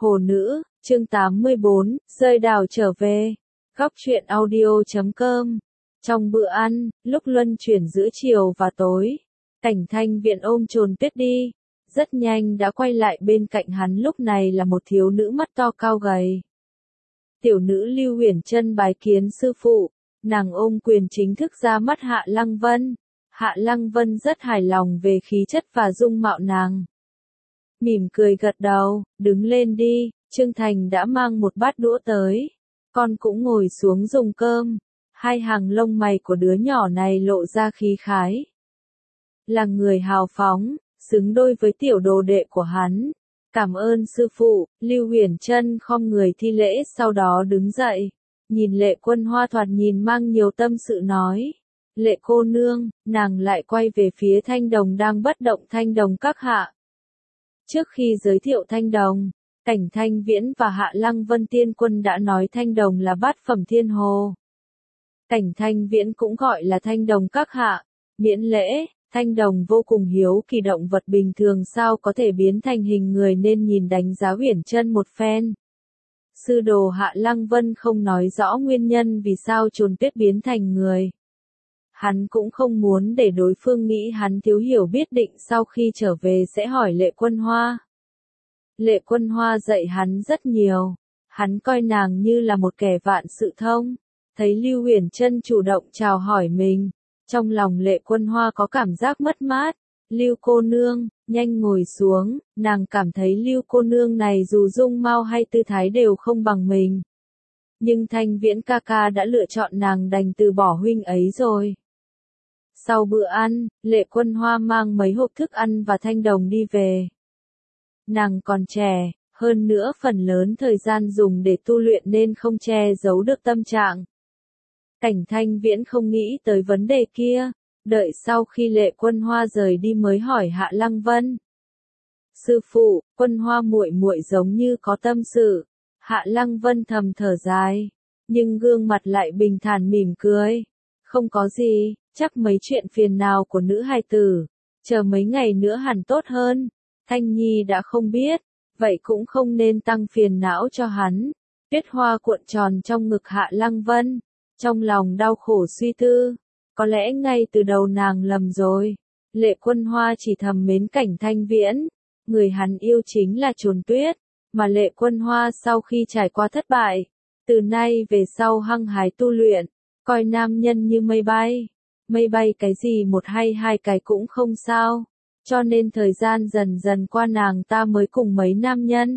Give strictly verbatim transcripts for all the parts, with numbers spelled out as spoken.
Hồ Nữ, chương tám mươi bốn, rơi đào trở về. Góc truyện audio chấm com. Trong bữa ăn, lúc luân chuyển giữa chiều và tối, Cảnh Thanh Viễn ôm Trồn Tuyết đi, rất nhanh đã quay lại bên cạnh hắn, lúc này là một thiếu nữ mắt to cao gầy. Tiểu nữ Lưu Huyền Trân bái kiến sư phụ, nàng ôm quyền chính thức ra mắt Hạ Lăng Vân. Hạ Lăng Vân rất hài lòng về khí chất và dung mạo nàng. Mỉm cười gật đầu, đứng lên đi, Trương Thành đã mang một bát đũa tới. Con cũng ngồi xuống dùng cơm. Hai hàng lông mày của đứa nhỏ này lộ ra khí khái. Là người hào phóng, xứng đôi với tiểu đồ đệ của hắn. Cảm ơn sư phụ, Lưu Huyền Trân khom người thi lễ, sau đó đứng dậy. Nhìn Lệ Quân Hoa thoạt nhìn mang nhiều tâm sự nói. Lệ cô nương, nàng lại quay về phía Thanh Đồng đang bất động. Thanh Đồng các hạ. Trước khi giới thiệu Thanh Đồng, Cảnh Thanh Viễn và Hạ Lăng Vân Tiên Quân đã nói Thanh Đồng là bát phẩm thiên hồ. Cảnh Thanh Viễn cũng gọi là Thanh Đồng các hạ, miễn lễ. Thanh Đồng vô cùng hiếu kỳ động vật bình thường sao có thể biến thành hình người, nên nhìn đánh giá Huyền Trân một phen. Sư đồ Hạ Lăng Vân không nói rõ nguyên nhân vì sao Trồn Tuyết biến thành người. Hắn cũng không muốn để đối phương nghĩ hắn thiếu hiểu biết, định sau khi trở về sẽ hỏi Lệ Quân Hoa. Lệ Quân Hoa dạy hắn rất nhiều, hắn coi nàng như là một kẻ vạn sự thông. Thấy Lưu Huyền Trân chủ động chào hỏi mình, trong lòng Lệ Quân Hoa có cảm giác mất mát. Lưu cô nương, nhanh ngồi xuống, nàng cảm thấy Lưu cô nương này dù dung mạo hay tư thái đều không bằng mình. Nhưng Thanh Viễn ca ca đã lựa chọn nàng, đành từ bỏ huynh ấy rồi. Sau bữa ăn, Lệ Quân Hoa mang mấy hộp thức ăn và Thanh Đồng đi về. Nàng còn trẻ, hơn nữa phần lớn thời gian dùng để tu luyện nên không che giấu được tâm trạng. Cảnh Thanh Viễn không nghĩ tới vấn đề kia, đợi sau khi Lệ Quân Hoa rời đi mới hỏi Hạ Lăng Vân. Sư phụ, Quân Hoa muội muội giống như có tâm sự. Hạ Lăng Vân thầm thở dài, nhưng gương mặt lại bình thản mỉm cười. Không có gì, chắc mấy chuyện phiền nào của nữ hài tử, chờ mấy ngày nữa hẳn tốt hơn. Thanh Nhi đã không biết, vậy cũng không nên tăng phiền não cho hắn. Tuyết Hoa cuộn tròn trong ngực Hạ Lăng Vân, trong lòng đau khổ suy tư, có lẽ ngay từ đầu nàng lầm rồi. Lệ Quân Hoa chỉ thầm mến Cảnh Thanh Viễn, người hắn yêu chính là Trồn Tuyết, mà Lệ Quân Hoa sau khi trải qua thất bại, từ nay về sau hăng hái tu luyện, coi nam nhân như mây bay. Mây bay cái gì một hay hai cái cũng không sao, cho nên thời gian dần dần qua nàng ta mới cùng mấy nam nhân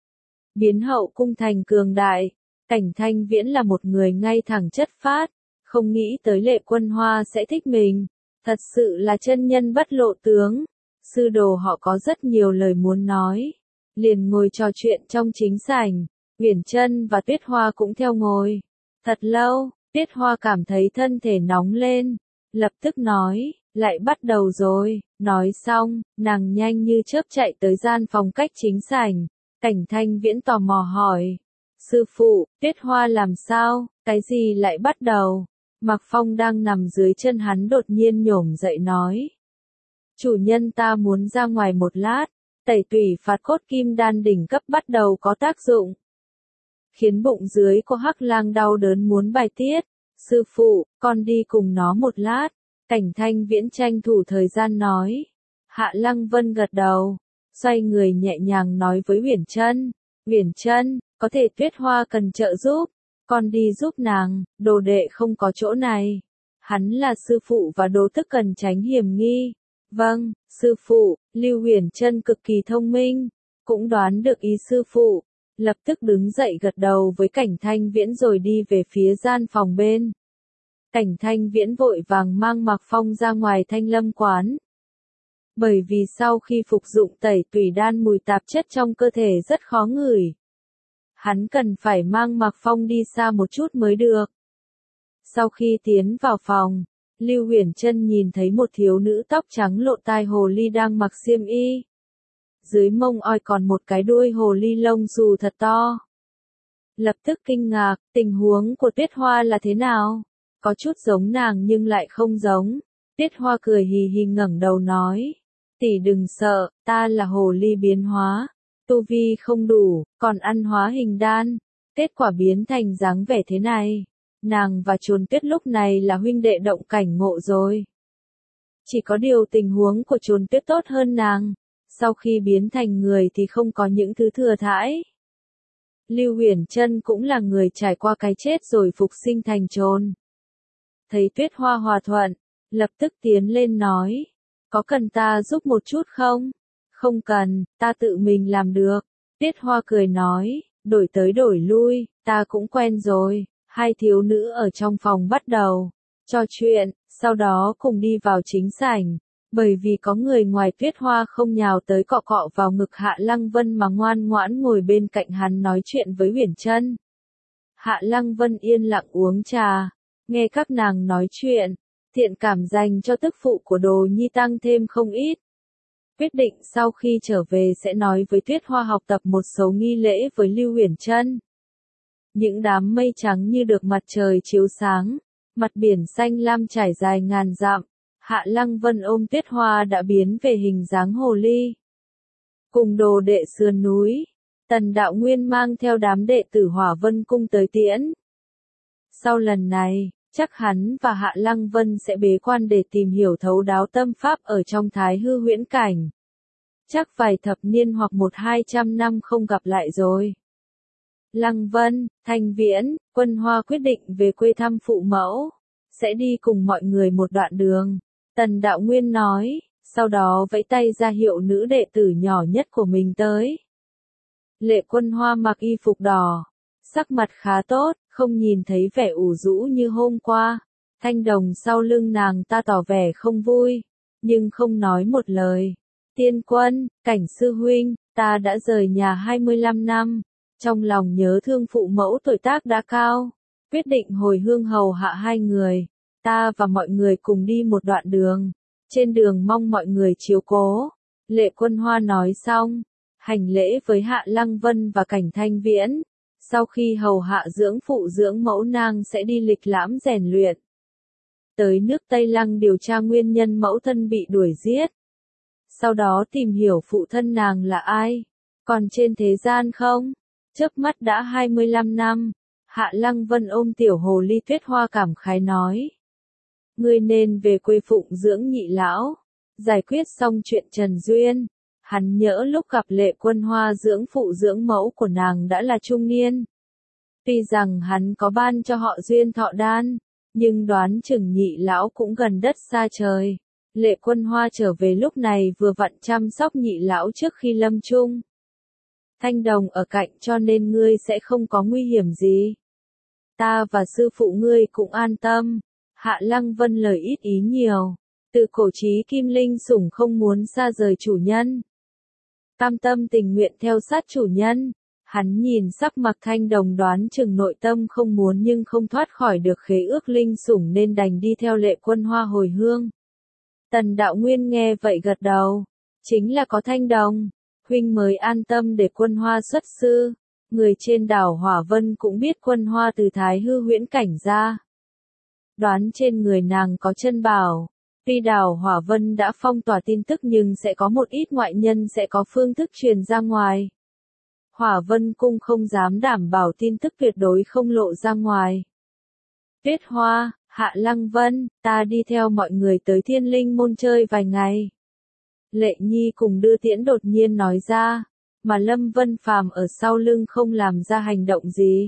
biến hậu cung thành cường đại. Cảnh Thanh Viễn là một người ngay thẳng chất phác, không nghĩ tới Lệ Quân Hoa sẽ thích mình, thật sự là chân nhân bất lộ tướng. Sư đồ họ có rất nhiều lời muốn nói, liền ngồi trò chuyện trong chính sảnh. Huyền Trân và Tuyết Hoa cũng theo ngồi. Thật lâu, Tuyết Hoa cảm thấy thân thể nóng lên, lập tức nói, lại bắt đầu rồi. Nói xong, nàng nhanh như chớp chạy tới gian phòng cách chính sảnh. Cảnh Thanh Viễn tò mò hỏi, sư phụ, Tuyết Hoa làm sao, cái gì lại bắt đầu? Mạc Phong đang nằm dưới chân hắn đột nhiên nhổm dậy nói, chủ nhân ta muốn ra ngoài một lát. Tẩy tủy phạt cốt kim đan đỉnh cấp bắt đầu có tác dụng, khiến bụng dưới của Hắc Lang đau đớn muốn bài tiết. Sư phụ, con đi cùng nó một lát. Cảnh Thanh Viễn tranh thủ thời gian nói. Hạ Lăng Vân gật đầu, xoay người nhẹ nhàng nói với Huyền Trân. Huyền Trân, có thể Tuyết Hoa cần trợ giúp, con đi giúp nàng, đồ đệ không có chỗ này. Hắn là sư phụ và đồ tức cần tránh hiểm nghi. Vâng, sư phụ. Lưu Huyền Trân cực kỳ thông minh, cũng đoán được ý sư phụ, lập tức đứng dậy gật đầu với Cảnh Thanh Viễn rồi đi về phía gian phòng bên. Cảnh Thanh Viễn vội vàng mang Mạc Phong ra ngoài Thanh Lâm quán. Bởi vì sau khi phục dụng tẩy tủy đan mùi tạp chất trong cơ thể rất khó ngửi. Hắn cần phải mang Mạc Phong đi xa một chút mới được. Sau khi tiến vào phòng, Lưu Huyền Trân nhìn thấy một thiếu nữ tóc trắng lộ tai hồ ly đang mặc xiêm y. Dưới mông oi còn một cái đuôi hồ ly lông xù thật to. Lập tức kinh ngạc, tình huống của Tuyết Hoa là thế nào? Có chút giống nàng nhưng lại không giống. Tuyết Hoa cười hì hì ngẩng đầu nói, tỷ đừng sợ, ta là hồ ly biến hóa. tu vi không đủ, còn ăn hóa hình đan, kết quả biến thành dáng vẻ thế này. Nàng và Chồn Tuyết lúc này là huynh đệ động cảnh ngộ rồi. Chỉ có điều tình huống của Chồn Tuyết tốt hơn nàng, sau khi biến thành người thì không có những thứ thừa thãi. Lưu Huyền Trân cũng là người trải qua cái chết rồi phục sinh thành Chồn. Thấy Tuyết Hoa hòa thuận, lập tức tiến lên nói, có cần ta giúp một chút không? Không cần, ta tự mình làm được. Tuyết Hoa cười nói, đổi tới đổi lui, ta cũng quen rồi. Hai thiếu nữ ở trong phòng bắt đầu trò chuyện, sau đó cùng đi vào chính sảnh. Bởi vì có người ngoài Tuyết Hoa không nhào tới cọ cọ vào ngực Hạ Lăng Vân mà ngoan ngoãn ngồi bên cạnh hắn nói chuyện với Huyền Trân. Hạ Lăng Vân yên lặng uống trà, nghe các nàng nói chuyện, thiện cảm dành cho tức phụ của Đồ Nhi tăng thêm không ít. Quyết định sau khi trở về sẽ nói với Tuyết Hoa học tập một số nghi lễ với Lưu Huyền Trân. Những đám mây trắng như được mặt trời chiếu sáng, mặt biển xanh lam trải dài ngàn dặm, Hạ Lăng Vân ôm Tuyết Hoa đã biến về hình dáng hồ ly. Cùng đồ đệ sườn núi, Tần Đạo Nguyên mang theo đám đệ tử Hỏa Vân Cung tới tiễn. Sau lần này, chắc hắn và Hạ Lăng Vân sẽ bế quan để tìm hiểu thấu đáo tâm pháp ở trong Thái Hư Huyễn Cảnh. Chắc vài thập niên hoặc một hai trăm năm không gặp lại rồi. Lăng Vân, Thanh Viễn, Quân Hoa quyết định về quê thăm phụ mẫu, sẽ đi cùng mọi người một đoạn đường. Tần Đạo Nguyên nói, sau đó vẫy tay ra hiệu nữ đệ tử nhỏ nhất của mình tới. Lệ Quân Hoa mặc y phục đỏ, sắc mặt khá tốt, không nhìn thấy vẻ ủ rũ như hôm qua. Thanh Đồng sau lưng nàng ta tỏ vẻ không vui, nhưng không nói một lời. Tiên Quân, Cảnh sư huynh, ta đã rời nhà hai mươi lăm năm, trong lòng nhớ thương phụ mẫu tuổi tác đã cao, quyết định hồi hương hầu hạ hai người, ta và mọi người cùng đi một đoạn đường, trên đường mong mọi người chiếu cố. Lệ Quân Hoa nói xong, hành lễ với Hạ Lăng Vân và Cảnh Thanh Viễn, sau khi hầu hạ dưỡng phụ dưỡng mẫu nàng sẽ đi lịch lãm rèn luyện. Tới nước Tây Lăng điều tra nguyên nhân mẫu thân bị đuổi giết. Sau đó tìm hiểu phụ thân nàng là ai, còn trên thế gian không? Chớp mắt đã hai mươi lăm năm, Hạ Lăng Vân ôm tiểu hồ ly Tuyết Hoa cảm khái nói. Ngươi nên về quê phụng dưỡng nhị lão, giải quyết xong chuyện Trần Duyên. Hắn nhớ lúc gặp Lệ Quân Hoa dưỡng phụ dưỡng mẫu của nàng đã là trung niên. Tuy rằng hắn có ban cho họ duyên thọ đan, nhưng đoán chừng nhị lão cũng gần đất xa trời. Lệ Quân Hoa trở về lúc này vừa vặn chăm sóc nhị lão trước khi lâm chung. Thanh Đồng ở cạnh cho nên ngươi sẽ không có nguy hiểm gì. Ta và sư phụ ngươi cũng an tâm. Hạ Lăng Vân lời ít ý nhiều. Từ cổ chí Kim Linh sủng không muốn xa rời chủ nhân. Cam tâm tình nguyện theo sát chủ nhân. Hắn nhìn sắc mặt Thanh Đồng đoán chừng nội tâm không muốn nhưng không thoát khỏi được khế ước linh sủng nên đành đi theo Lệ Quân Hoa hồi hương. Tần Đạo Nguyên nghe vậy gật đầu. Chính là có Thanh Đồng, huynh mới an tâm để Quân Hoa xuất sư. Người trên đảo Hỏa Vân cũng biết Quân Hoa từ Thái Hư Huyễn Cảnh ra. Đoán trên người nàng có chân bảo. Tuy đảo Hỏa Vân đã phong tỏa tin tức nhưng sẽ có một ít ngoại nhân sẽ có phương thức truyền ra ngoài. Hỏa Vân Cung không dám đảm bảo tin tức tuyệt đối không lộ ra ngoài. Tuyết Hoa, Hạ Lăng Vân, ta đi theo mọi người tới Thiên Linh Môn chơi vài ngày. Lệ Nhi cùng đưa tiễn đột nhiên nói ra, mà Lâm Vân Phàm ở sau lưng không làm ra hành động gì.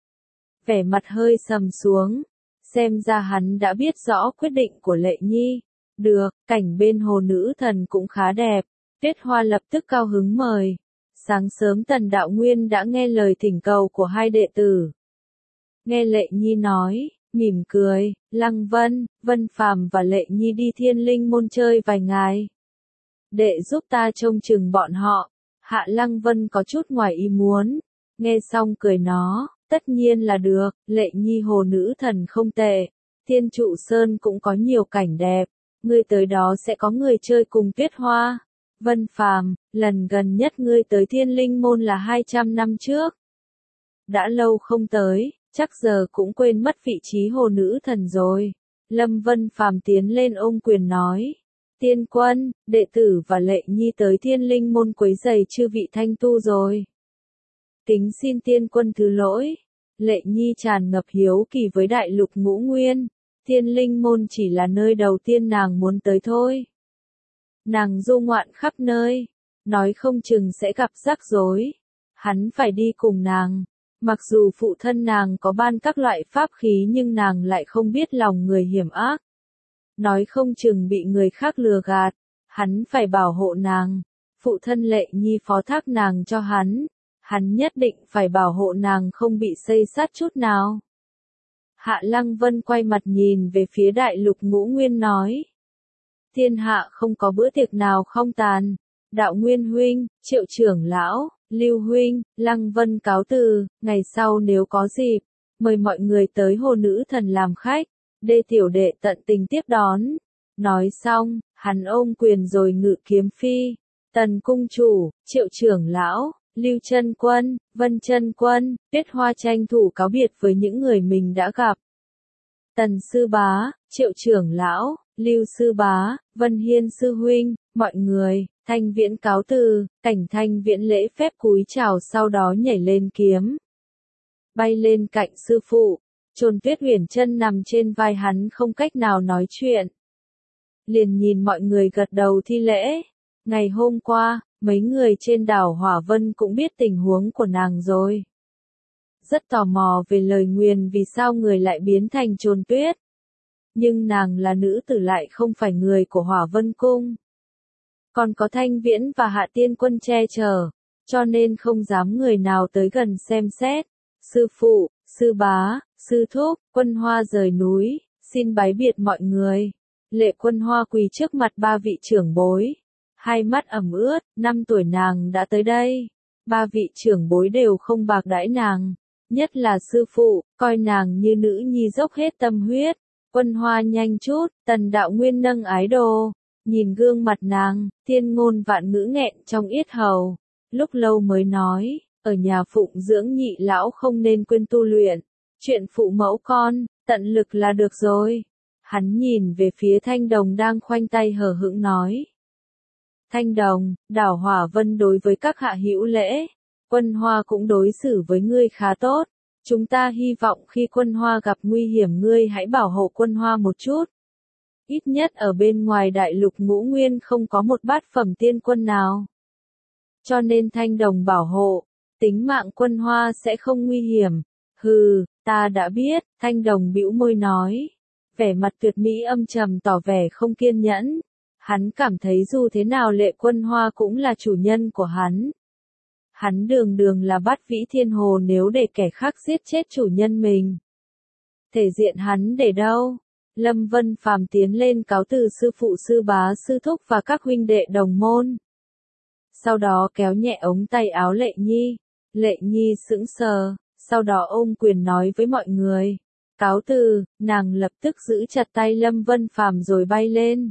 Vẻ mặt hơi sầm xuống, xem ra hắn đã biết rõ quyết định của Lệ Nhi. Được, cảnh bên hồ nữ thần cũng khá đẹp. Tuyết Hoa lập tức cao hứng mời. Sáng sớm Tần Đạo Nguyên đã nghe lời thỉnh cầu của hai đệ tử. Nghe Lệ Nhi nói, mỉm cười, Lăng Vân, Vân Phàm và Lệ Nhi đi Thiên Linh Môn chơi vài ngày. Đệ giúp ta trông chừng bọn họ. Hạ Lăng Vân có chút ngoài ý muốn. Nghe xong cười nó, tất nhiên là được, Lệ Nhi hồ nữ thần không tệ. Thiên Trụ Sơn cũng có nhiều cảnh đẹp. Ngươi tới đó sẽ có người chơi cùng Tuyết Hoa. Vân Phàm, lần gần nhất ngươi tới Thiên Linh Môn là hai trăm năm trước. Đã lâu không tới, chắc giờ cũng quên mất vị trí hồ nữ thần rồi. Lâm Vân Phàm tiến lên ôm quyền nói. Tiên Quân, đệ tử và Lệ Nhi tới Thiên Linh môn quấy rầy chư vị thanh tu rồi. Kính xin Tiên Quân thứ lỗi. Lệ Nhi tràn ngập hiếu kỳ với đại lục ngũ nguyên. Thiên Linh môn chỉ là nơi đầu tiên nàng muốn tới thôi. Nàng du ngoạn khắp nơi, nói không chừng sẽ gặp rắc rối. Hắn phải đi cùng nàng. Mặc dù phụ thân nàng có ban các loại pháp khí nhưng nàng lại không biết lòng người hiểm ác. Nói không chừng bị người khác lừa gạt. Hắn phải bảo hộ nàng. Phụ thân Lệ Nhi phó thác nàng cho hắn. Hắn nhất định phải bảo hộ nàng không bị xây sát chút nào. Hạ Lăng Vân quay mặt nhìn về phía đại lục ngũ nguyên nói. Thiên hạ không có bữa tiệc nào không tàn. Đạo Nguyên huynh, Triệu trưởng lão, Lưu huynh, Lăng Vân cáo từ, ngày sau nếu có dịp, mời mọi người tới Hồ Nữ Thần làm khách. Đê tiểu đệ tận tình tiếp đón. Nói xong, hắn ôm quyền rồi ngự kiếm phi. Tần cung chủ, Triệu trưởng lão, Lưu Chân Quân, Vân Chân Quân, Tuyết Hoa tranh thủ cáo biệt với những người mình đã gặp. Tần sư bá, Triệu trưởng lão, Lưu sư bá, Vân Hiên sư huynh, mọi người, Thanh Viễn cáo từ, Cảnh Thanh Viễn lễ phép cúi chào sau đó nhảy lên kiếm. Bay lên cạnh sư phụ, Chồn Tuyết Uyển chân nằm trên vai hắn không cách nào nói chuyện. Liền nhìn mọi người gật đầu thi lễ. Ngày hôm qua, mấy người trên đảo Hỏa Vân cũng biết tình huống của nàng rồi. Rất tò mò về lời nguyền vì sao người lại biến thành Chồn Tuyết. Nhưng nàng là nữ tử lại không phải người của Hỏa Vân Cung. Còn có Thanh Viễn và Hạ Tiên Quân che chở, cho nên không dám người nào tới gần xem xét. Sư phụ, sư bá, sư thúc, Quân Hoa rời núi, xin bái biệt mọi người. Lệ Quân Hoa quỳ trước mặt ba vị trưởng bối. Hai mắt ẩm ướt, năm tuổi nàng đã tới đây. Ba vị trưởng bối đều không bạc đãi nàng. Nhất là sư phụ, coi nàng như nữ nhi dốc hết tâm huyết. Quân Hoa nhanh chút, Tần Đạo Nguyên nâng ái đồ. Nhìn gương mặt nàng, thiên ngôn vạn ngữ nghẹn trong yết hầu. Lúc lâu mới nói, ở nhà phụng dưỡng nhị lão không nên quên tu luyện. Chuyện phụ mẫu con, tận lực là được rồi. Hắn nhìn về phía Thanh Đồng đang khoanh tay hờ hững nói. Thanh Đồng, đảo Hỏa Vân đối với các hạ hữu lễ. Quân Hoa cũng đối xử với ngươi khá tốt. Chúng ta hy vọng khi Quân Hoa gặp nguy hiểm ngươi hãy bảo hộ Quân Hoa một chút. Ít nhất ở bên ngoài đại lục ngũ nguyên không có một bát phẩm tiên quân nào. Cho nên Thanh Đồng bảo hộ, tính mạng Quân Hoa sẽ không nguy hiểm. Hừ, ta đã biết, Thanh Đồng bĩu môi nói. Vẻ mặt tuyệt mỹ âm trầm tỏ vẻ không kiên nhẫn. Hắn cảm thấy dù thế nào Lệ Quân Hoa cũng là chủ nhân của hắn. Hắn đường đường là bát vĩ thiên hồ nếu để kẻ khác giết chết chủ nhân mình. Thể diện hắn để đâu? Lâm Vân Phàm tiến lên cáo từ sư phụ sư bá sư thúc và các huynh đệ đồng môn. Sau đó kéo nhẹ ống tay áo Lệ Nhi. Lệ Nhi sững sờ, sau đó ôm quyền nói với mọi người. Cáo từ, nàng lập tức giữ chặt tay Lâm Vân Phàm rồi bay lên.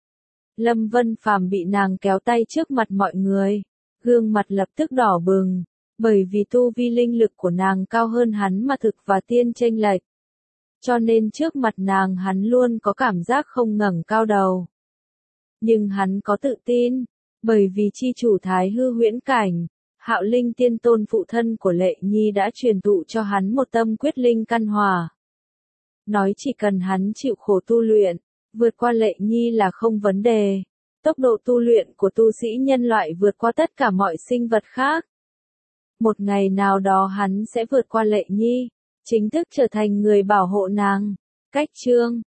Lâm Vân Phàm bị nàng kéo tay trước mặt mọi người. Gương mặt lập tức đỏ bừng, bởi vì tu vi linh lực của nàng cao hơn hắn mà thực và tiên chênh lệch. Cho nên trước mặt nàng hắn luôn có cảm giác không ngẩng cao đầu. Nhưng hắn có tự tin, bởi vì chi chủ Thái Hư Huyễn Cảnh, Hạo Linh Tiên Tôn phụ thân của Lệ Nhi đã truyền thụ cho hắn một tâm quyết linh căn hòa. Nói chỉ cần hắn chịu khổ tu luyện, vượt qua Lệ Nhi là không vấn đề. Tốc độ tu luyện của tu sĩ nhân loại vượt qua tất cả mọi sinh vật khác. Một ngày nào đó hắn sẽ vượt qua Lệ Nhi, chính thức trở thành người bảo hộ nàng. Cách chương